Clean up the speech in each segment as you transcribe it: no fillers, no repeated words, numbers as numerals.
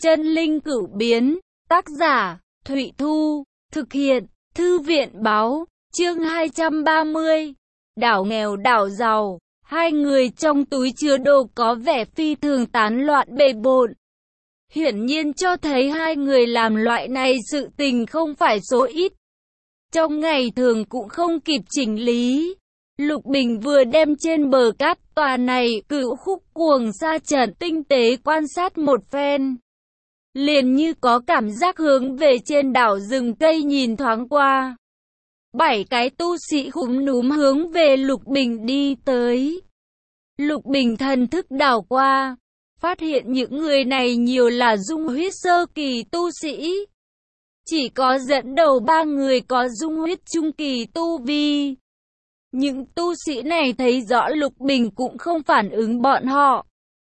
Chân linh cửu biến, tác giả, Thụy Thu, thực hiện, Thư viện báo, chương 230. Đảo nghèo đảo giàu, hai người trong túi chứa đồ có vẻ phi thường tán loạn bề bộn. Hiển nhiên cho thấy hai người làm loại này sự tình không phải số ít. Trong ngày thường cũng không kịp chỉnh lý. Lục Bình vừa đem trên bờ cát tòa này cựu khúc cuồng sa trận tinh tế quan sát một phen. Liền như có cảm giác hướng về trên đảo rừng cây nhìn thoáng qua. 7 cái tu sĩ khúm núm hướng về Lục Bình đi tới. Lục Bình thần thức đảo qua, phát hiện những người này nhiều là dung huyết sơ kỳ tu sĩ. Chỉ có dẫn đầu 3 người có dung huyết trung kỳ tu vi. Những tu sĩ này thấy rõ Lục Bình cũng không phản ứng bọn họ.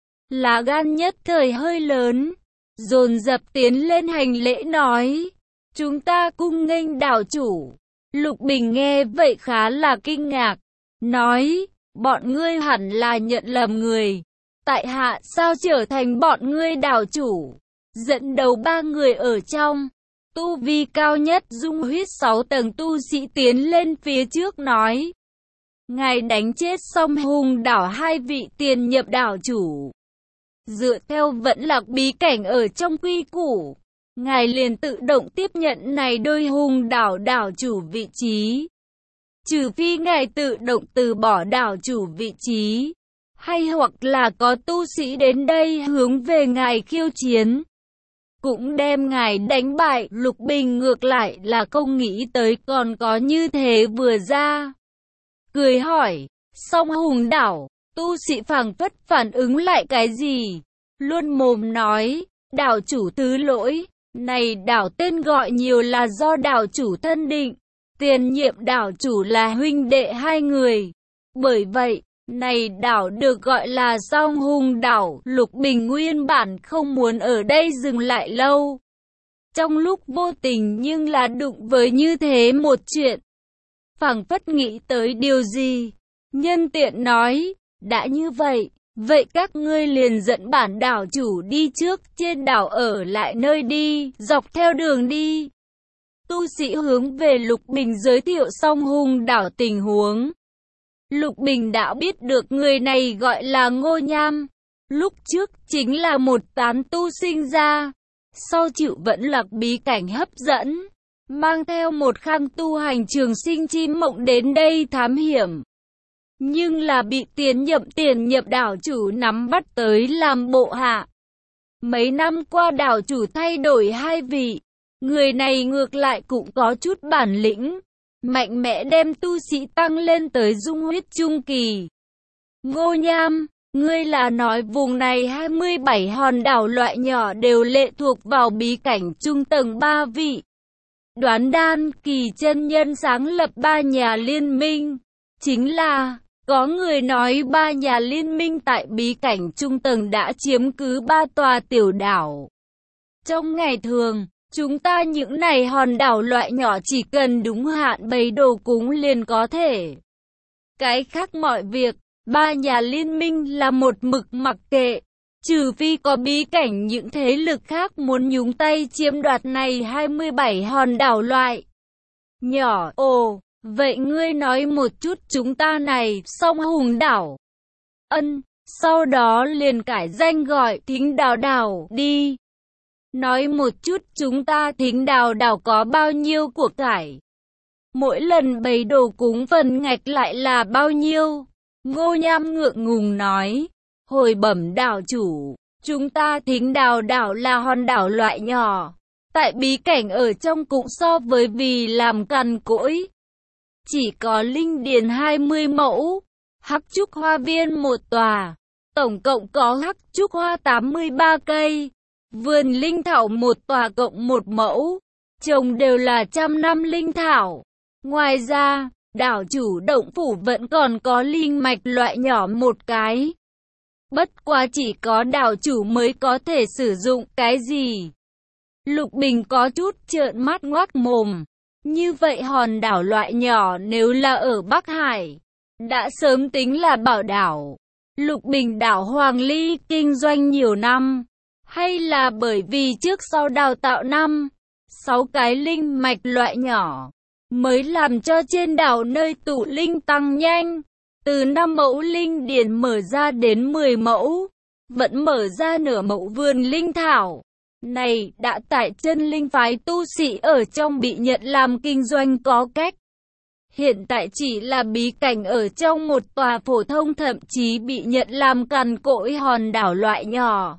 Lá gan nhất thời hơi lớn, dồn dập tiến lên hành lễ nói: "Chúng ta cung nghênh đảo chủ." Lục Bình nghe vậy khá là kinh ngạc, nói: "Bọn ngươi hẳn là nhận lầm người. Tại hạ sao trở thành bọn ngươi đảo chủ?" Dẫn đầu 3 người ở trong, tu vi cao nhất dung huyết 6 tầng tu sĩ tiến lên phía trước nói: "Ngài đánh chết xong hùng đảo 2 vị tiền nhiệm đảo chủ. Dựa theo vẫn lạc bí cảnh ở trong quy củ, ngài liền tự động tiếp nhận này đôi hùng đảo đảo chủ vị trí. Trừ phi ngài tự động từ bỏ đảo chủ vị trí, hay hoặc là có tu sĩ đến đây hướng về ngài khiêu chiến, cũng đem ngài đánh bại." Lục Bình ngược lại là không nghĩ tới còn có như thế vừa ra. Cười hỏi: "Song hùng đảo?" Tu sĩ phảng phất phản ứng lại cái gì, luôn mồm nói: "Đảo chủ thứ lỗi, này đảo tên gọi nhiều là do đảo chủ thân định. Tiền nhiệm đảo chủ là huynh đệ 2 người. Bởi vậy, này đảo được gọi là Song hùng đảo." Lục Bình nguyên bản không muốn ở đây dừng lại lâu. Trong lúc vô tình nhưng là đụng với như thế một chuyện. Phảng phất nghĩ tới điều gì, nhân tiện nói: "Đã như vậy, vậy các ngươi liền dẫn bản đảo chủ đi trước trên đảo ở lại nơi đi, dọc theo đường đi." Tu sĩ hướng về Lục Bình giới thiệu xong hùng đảo tình huống. Lục Bình đã biết được người này gọi là Ngô Nham. Lúc trước chính là một tán tu sinh ra, sau chịu vẫn lạc bí cảnh hấp dẫn, mang theo một khang tu hành trường sinh chi mộng đến đây thám hiểm. Nhưng là bị tiền nhiệm đảo chủ nắm bắt tới làm bộ hạ. Mấy năm qua đảo chủ thay đổi 2 vị, người này ngược lại cũng có chút bản lĩnh, mạnh mẽ đem tu sĩ tăng lên tới dung huyết trung kỳ. "Ngô Nham, ngươi là nói vùng này 27 hòn đảo loại nhỏ đều lệ thuộc vào bí cảnh trung tầng 3 vị Đoán Đan kỳ chân nhân sáng lập 3 nhà liên minh, chính là..." Có người nói 3 nhà liên minh tại bí cảnh trung tầng đã chiếm cứ 3 tòa tiểu đảo. Trong ngày thường, chúng ta những này hòn đảo loại nhỏ chỉ cần đúng hạn bày đồ cúng liền có thể. Cái khác mọi việc, 3 nhà liên minh là một mực mặc kệ, trừ phi có bí cảnh những thế lực khác muốn nhúng tay chiếm đoạt này 27 hòn đảo loại nhỏ. Ồ, vậy ngươi nói một chút chúng ta này Song hùng đảo. Ân, sau đó liền cải danh gọi Thính Đào đảo đi. Nói một chút chúng ta Thính Đào đảo có bao nhiêu của cải, mỗi lần bày đồ cúng phần ngạch lại là bao nhiêu?" Ngô Nham ngượng ngùng nói: "Hồi bẩm đảo chủ, chúng ta Thính Đào đảo là hòn đảo loại nhỏ, tại bí cảnh ở trong cũng so với vì làm cằn cỗi. Chỉ có linh điền 20 mẫu, hắc trúc hoa viên 1 tòa, tổng cộng có hắc trúc hoa 83 cây, vườn linh thảo 1 tòa cộng 1 mẫu, trồng đều là 100 năm linh thảo. Ngoài ra, đảo chủ động phủ vẫn còn có linh mạch loại nhỏ 1 cái. Bất quá chỉ có đảo chủ mới có thể sử dụng." "Cái gì?" Lục Bình có chút trợn mắt ngoác mồm. Như vậy hòn đảo loại nhỏ nếu là ở Bắc Hải, đã sớm tính là bảo đảo. Lục Bình đảo Hoàng Ly kinh doanh nhiều năm, Hay là bởi vì trước sau đào tạo 6 cái linh mạch loại nhỏ, mới làm cho trên đảo nơi tụ linh tăng nhanh, từ 5 mẫu linh điển mở ra đến 10 mẫu, vẫn mở ra nửa mẫu vườn linh thảo. Này đã tại chân linh phái tu sĩ ở trong bị nhận làm kinh doanh có cách. Hiện tại chỉ là bí cảnh ở trong một tòa phổ thông, thậm chí bị nhận làm cằn cỗi hòn đảo loại nhỏ.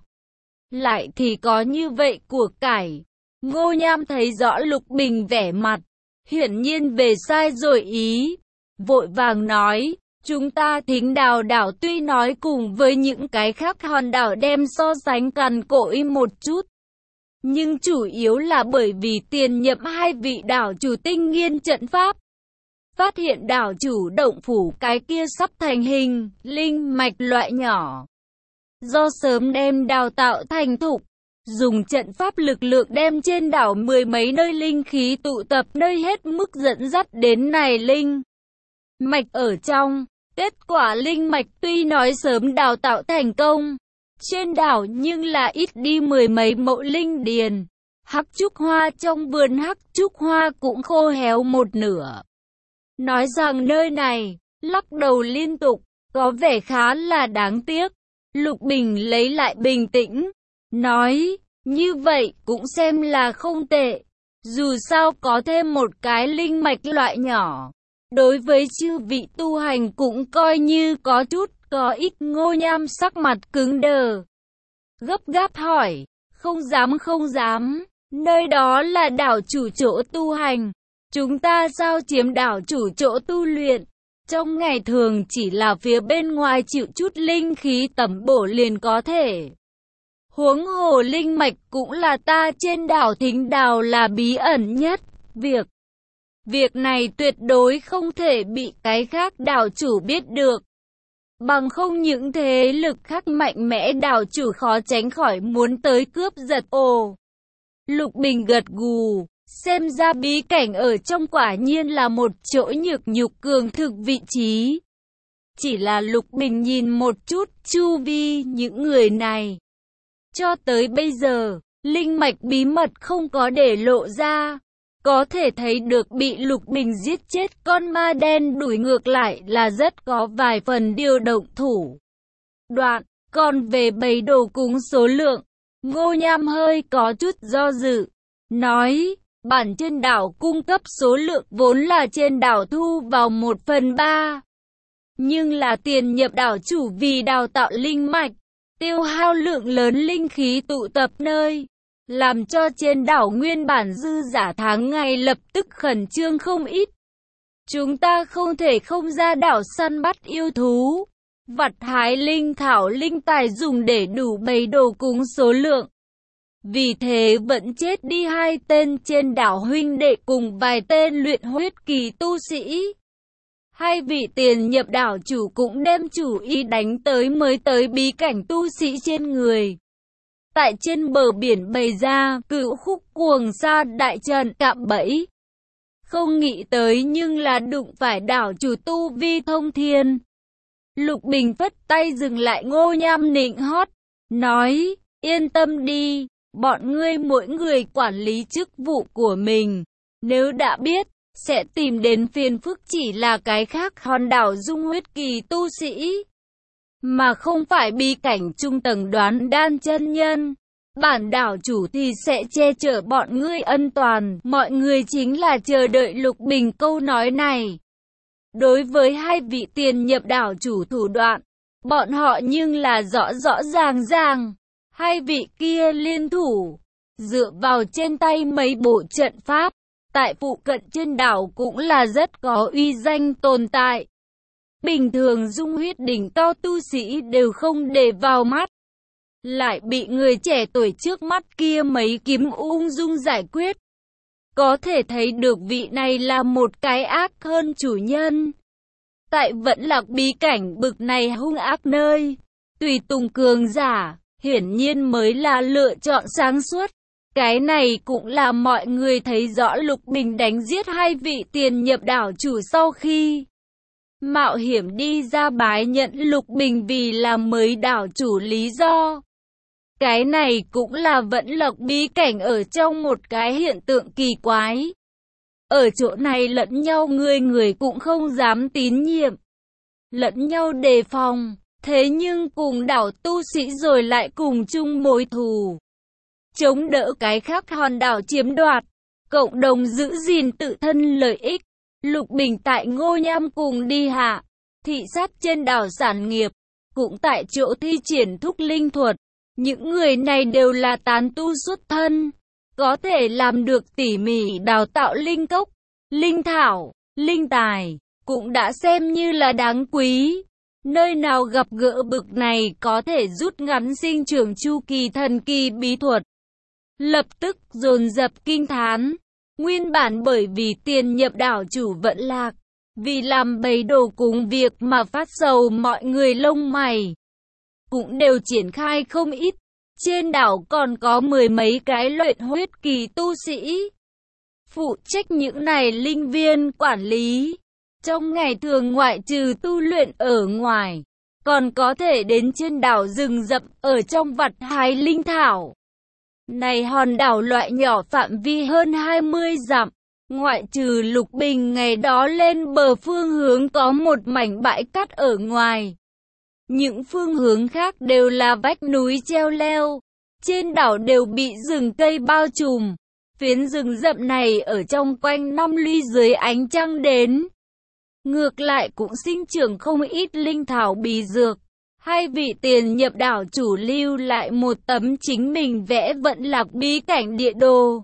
Lại thì có như vậy của cải. Ngô Nham thấy rõ Lục Bình vẻ mặt, hiển nhiên về sai rồi ý. Vội vàng nói, chúng ta Thính Đào đảo tuy nói cùng với những cái khác hòn đảo đem so sánh cằn cỗi một chút, nhưng chủ yếu là bởi vì tiền nhiệm hai vị đảo chủ tinh nghiên trận pháp. Phát hiện đảo chủ động phủ cái kia sắp thành hình, linh mạch loại nhỏ. Do sớm đem đào tạo thành thục, dùng trận pháp lực lượng đem trên đảo 10 mấy nơi linh khí tụ tập nơi hết mức dẫn dắt đến này linh mạch ở trong. Kết quả linh mạch tuy nói sớm đào tạo thành công trên đảo nhưng là ít đi 10 mấy mẫu linh điền. Hắc trúc hoa trong vườn hắc trúc hoa cũng khô héo một nửa. Nói rằng nơi này, lắc đầu liên tục, có vẻ khá là đáng tiếc. Lục Bình lấy lại bình tĩnh, nói, như vậy cũng xem là không tệ. Dù sao có thêm một cái linh mạch loại nhỏ, đối với chư vị tu hành cũng coi như có chút, có ít. Ngô Nham sắc mặt cứng đờ, gấp gáp hỏi, không dám, nơi đó là đảo chủ chỗ tu hành. Chúng ta sao chiếm đảo chủ chỗ tu luyện? Trong ngày thường chỉ là phía bên ngoài chịu chút linh khí tẩm bổ liền có thể. Huống hồ linh mạch cũng là ta trên đảo Thính Đào là bí ẩn nhất. Việc này tuyệt đối không thể bị cái khác đảo chủ biết được. Bằng không những thế lực khác mạnh mẽ đảo chủ khó tránh khỏi muốn tới cướp giật. Ồ! Lục Bình gật gù. Xem ra bí cảnh ở trong quả nhiên là một chỗ nhược nhục cường thực vị trí. Chỉ là Lục Bình nhìn một chút chu vi những người này. Cho tới bây giờ, linh mạch bí mật không có để lộ ra. Có thể thấy được bị Lục Bình giết chết con ma đen đuổi ngược lại là rất có vài phần điều động thủ đoạn. Còn về bầy đồ cúng số lượng, Ngô Nham hơi có chút do dự, nói, bản trên đảo cung cấp số lượng vốn là trên đảo thu vào 1/3. Nhưng là tiền nhập đảo chủ vì đào tạo linh mạch, tiêu hao lượng lớn linh khí tụ tập nơi, làm cho trên đảo nguyên bản dư giả tháng ngày lập tức khẩn trương không ít. Chúng ta không thể không ra đảo săn bắt yêu thú, vặt hái linh thảo linh tài dùng để đủ bầy đồ cúng số lượng. Vì thế vẫn chết đi 2 tên trên đảo huynh đệ cùng vài tên luyện huyết kỳ tu sĩ. 2 vị tiền nhập đảo chủ cũng đem chủ ý đánh tới mới tới bí cảnh tu sĩ trên người. Tại trên bờ biển bày ra cửu khúc cuồng sa đại trận cạm bẫy. Không nghĩ tới nhưng là đụng phải đảo chủ tu vi thông thiên. Lục Bình phất tay dừng lại Ngô Nham nịnh hót, nói, yên tâm đi. Bọn ngươi mỗi người quản lý chức vụ của mình. Nếu đã biết, sẽ tìm đến phiền phức chỉ là cái khác hòn đảo dung huyết kỳ tu sĩ. Mà không phải bí cảnh trung tầng Đoán Đan chân nhân. Bản đảo chủ thì sẽ che chở bọn ngươi ân toàn. Mọi người chính là chờ đợi Lục Bình câu nói này. Đối với 2 vị tiền nhập đảo chủ thủ đoạn, bọn họ nhưng là rõ ràng. 2 vị kia liên thủ, dựa vào trên tay mấy bộ trận pháp, tại phụ cận trên đảo cũng là rất có uy danh tồn tại. Bình thường dung huyết đỉnh cao tu sĩ đều không để vào mắt, lại bị người trẻ tuổi trước mắt kia mấy kiếm ung dung giải quyết. Có thể thấy được vị này là một cái ác hơn chủ nhân. Tại Vẫn Lạc bí cảnh bực này hung ác nơi, tùy tùng cường giả, hiển nhiên mới là lựa chọn sáng suốt. Cái này cũng là mọi người thấy rõ Lục Bình đánh giết 2 vị tiền nhập đảo chủ sau khi mạo hiểm đi ra bái nhận Lục Bình vì là mới đảo chủ lý do. Cái này cũng là Vẫn Lộc bí cảnh ở trong một cái hiện tượng kỳ quái. Ở chỗ này lẫn nhau người người cũng không dám tín nhiệm, lẫn nhau đề phòng, thế nhưng cùng đảo tu sĩ rồi lại cùng chung mối thù, chống đỡ cái khác hòn đảo chiếm đoạt, cộng đồng giữ gìn tự thân lợi ích. Lục Bình tại Ngô Nham cùng đi hạ, thị sát trên đảo sản nghiệp, cũng tại chỗ thi triển thúc linh thuật. Những người này đều là tán tu xuất thân, có thể làm được tỉ mỉ đào tạo linh cốc, linh thảo, linh tài, cũng đã xem như là đáng quý. Nơi nào gặp gỡ bực này có thể rút ngắn sinh trưởng chu kỳ thần kỳ bí thuật, lập tức dồn dập kinh thán. Nguyên bản bởi vì tiền nhiệm đảo chủ Vẫn Lạc, vì làm bầy đồ cúng việc mà phát sầu, mọi người lông mày cũng đều triển khai không ít. Trên đảo còn có mười mấy cái luyện huyết kỳ tu sĩ, phụ trách những này linh viên quản lý. Trong ngày thường ngoại trừ tu luyện ở ngoài, còn có thể đến trên đảo rừng rậm ở trong vặt hái linh thảo. Này hòn đảo loại nhỏ phạm vi hơn 20 dặm, ngoại trừ Lục Bình ngày đó lên bờ phương hướng có một mảnh bãi cát ở ngoài. Những phương hướng khác đều là vách núi treo leo, trên đảo đều bị rừng cây bao trùm. Phiến rừng rậm này ở trong quanh năm ly dưới ánh trăng đến, ngược lại cũng sinh trưởng không ít linh thảo bí dược. Hai vị tiền nhiệm đảo chủ lưu lại một tấm chính mình vẽ Vẫn Lạc bí cảnh địa đồ.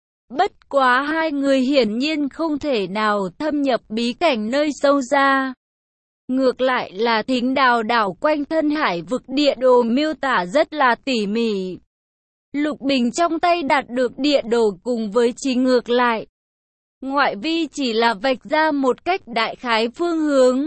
Bất quá hai người hiển nhiên không thể nào thâm nhập bí cảnh nơi sâu xa. Ngược lại là Thính Đào đảo quanh thân hải vực địa đồ miêu tả rất là tỉ mỉ. Lục Bình trong tay đạt được địa đồ cùng với chỉ ngược lại, ngoại vi chỉ là vạch ra một cách đại khái phương hướng.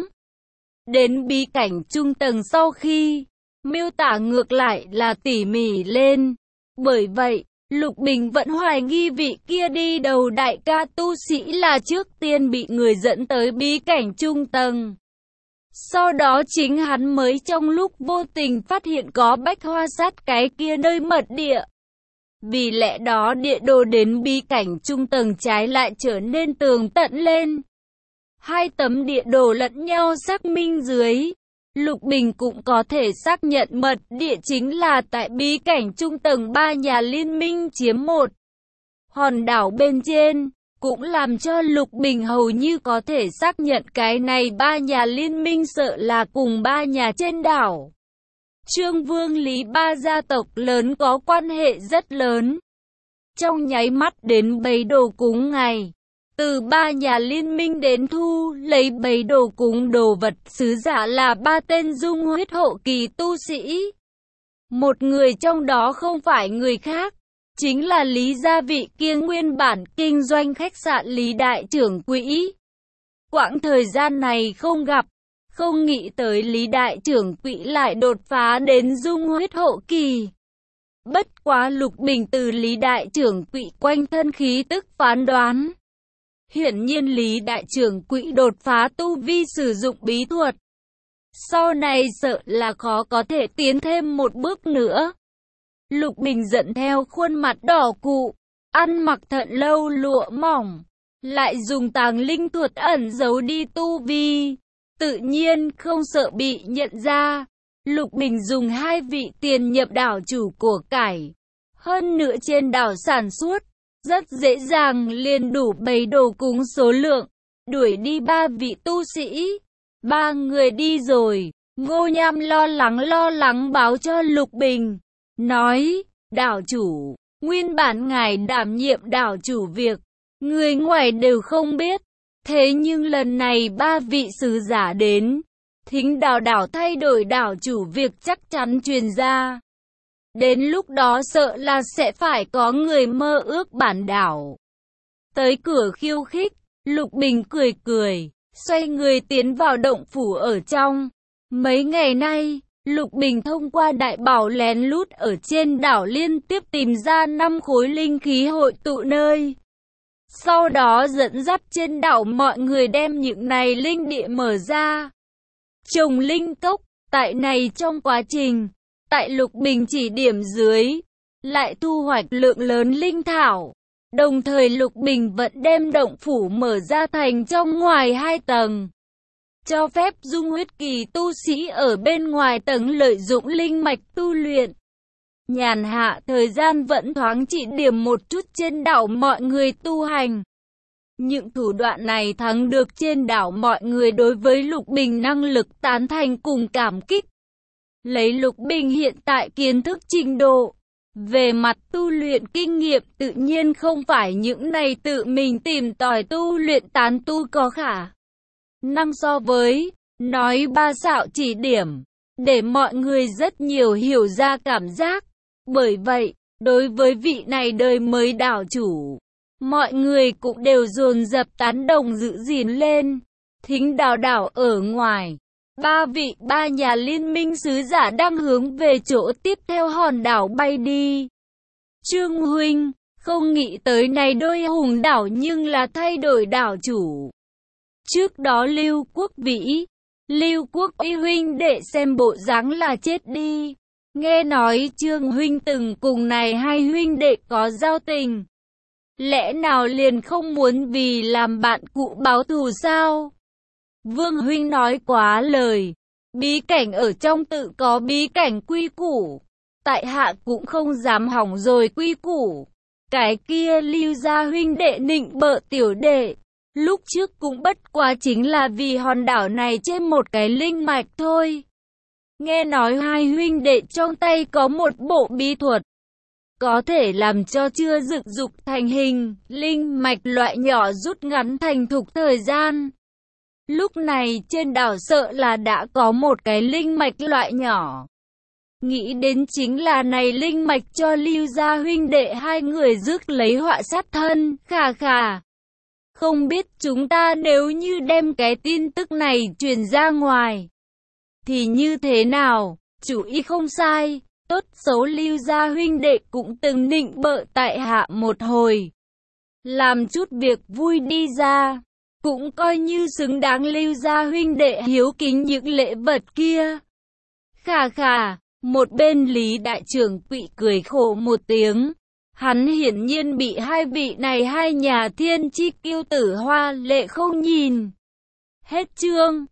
Đến bí cảnh trung tầng sau khi miêu tả ngược lại là tỉ mỉ lên. Bởi vậy, Lục Bình vẫn hoài nghi vị kia đi đầu đại ca tu sĩ là trước tiên bị người dẫn tới bí cảnh trung tầng. Sau đó chính hắn mới trong lúc vô tình phát hiện có bách hoa sát cái kia nơi mật địa. Vì lẽ đó địa đồ đến bí cảnh trung tầng trái lại trở nên tường tận lên. Hai tấm địa đồ lẫn nhau xác minh dưới, Lục Bình cũng có thể xác nhận mật địa chính là tại bí cảnh trung tầng 3 nhà liên minh chiếm một hòn đảo bên trên, cũng làm cho Lục Bình hầu như có thể xác nhận cái này 3 nhà liên minh sợ là cùng 3 nhà trên đảo Trương Vương Lý ba gia tộc lớn có quan hệ rất lớn. Trong nháy mắt đến bầy đồ cúng ngày, từ 3 nhà liên minh đến thu lấy bầy đồ cúng đồ vật sứ giả là 3 tên dung huyết hộ kỳ tu sĩ. Một người trong đó không phải người khác, chính là Lý gia vị kia nguyên bản kinh doanh khách sạn Lý đại trưởng quỹ. Quãng thời gian này không gặp, không nghĩ tới Lý đại trưởng quỹ lại đột phá đến dung huyết hộ kỳ. Bất quá Lục Bình từ Lý đại trưởng quỹ quanh thân khí tức phán đoán, hiển nhiên Lý đại trưởng quỹ đột phá tu vi sử dụng bí thuật, sau này sợ là khó có thể tiến thêm một bước nữa. Lục Bình giận theo khuôn mặt đỏ cụ, ăn mặc thận lâu lụa mỏng, lại dùng tàng linh thuật ẩn giấu đi tu vi, tự nhiên không sợ bị nhận ra. Lục Bình dùng 2 vị tiền nhiệm đảo chủ của cải, hơn nữa trên đảo sản xuất, rất dễ dàng liền đủ bầy đồ cúng số lượng, đuổi đi 3 vị tu sĩ. 3 người đi rồi, Ngô Nham lo lắng báo cho Lục Bình, nói, đảo chủ, nguyên bản ngài đảm nhiệm đảo chủ việc, người ngoài đều không biết, thế nhưng lần này 3 vị sứ giả đến, Thính Đào đảo thay đổi đảo chủ việc chắc chắn truyền ra. Đến lúc đó sợ là sẽ phải có người mơ ước bản đảo tới cửa khiêu khích. Lục Bình cười, xoay người tiến vào động phủ ở trong. Mấy ngày nay, Lục Bình thông qua đại bảo lén lút ở trên đảo liên tiếp tìm ra 5 khối linh khí hội tụ nơi. Sau đó dẫn dắt trên đảo mọi người đem những này linh địa mở ra, trồng linh cốc. Tại này trong quá trình, tại Lục Bình chỉ điểm dưới, lại thu hoạch lượng lớn linh thảo. Đồng thời Lục Bình vẫn đem động phủ mở ra thành trong ngoài 2 tầng, cho phép dung huyết kỳ tu sĩ ở bên ngoài tầng lợi dụng linh mạch tu luyện. Nhàn hạ thời gian vẫn thoáng chỉ điểm một chút trên đảo mọi người tu hành. Những thủ đoạn này thắng được trên đảo mọi người đối với Lục Bình năng lực tán thành cùng cảm kích. Lấy Lục Bình hiện tại kiến thức trình độ, về mặt tu luyện kinh nghiệm tự nhiên không phải những này tự mình tìm tòi tu luyện tán tu có khả năng so với, nói ba xạo chỉ điểm, để mọi người rất nhiều hiểu ra cảm giác. Bởi vậy, đối với vị này đời mới đảo chủ, mọi người cũng đều dồn dập tán đồng giữ gìn lên. Thính đảo ở ngoài, ba nhà liên minh sứ giả đang hướng về chỗ tiếp theo hòn đảo bay đi. Trương huynh, không nghĩ tới này đôi hùng đảo nhưng là thay đổi đảo chủ. Trước đó Lưu Quốc Vĩ, Lưu Quốc Uy huynh đệ xem bộ dáng là chết đi. Nghe nói Trương huynh từng cùng này hai huynh đệ có giao tình. Lẽ nào liền không muốn vì làm bạn cũ báo thù sao? Vương huynh nói quá lời. Bí cảnh ở trong tự có bí cảnh quy củ. Tại hạ cũng không dám hỏng rồi quy củ. Cái kia Lưu gia huynh đệ nịnh bợ tiểu đệ. Lúc trước cũng bất quá chính là vì hòn đảo này trên một cái linh mạch thôi. Nghe nói hai huynh đệ trong tay có một bộ bí thuật, có thể làm cho chưa dựng dục thành hình, linh mạch loại nhỏ rút ngắn thành thục thời gian. Lúc này trên đảo sợ là đã có một cái linh mạch loại nhỏ. Nghĩ đến chính là này linh mạch cho Lưu gia huynh đệ hai người rước lấy họa sát thân, khà khà. Không biết chúng ta nếu như đem cái tin tức này truyền ra ngoài thì như thế nào? Chủ ý không sai, tốt xấu Lưu gia huynh đệ cũng từng nịnh bợ tại hạ một hồi. Làm chút việc vui đi ra, cũng coi như xứng đáng Lưu gia huynh đệ hiếu kính những lễ vật kia. Khà khà, một bên Lý đại trưởng quỵ cười khổ một tiếng. Hắn hiển nhiên bị hai vị này hai nhà thiên chi kiêu tử hoa lệ không nhìn. Hết chương.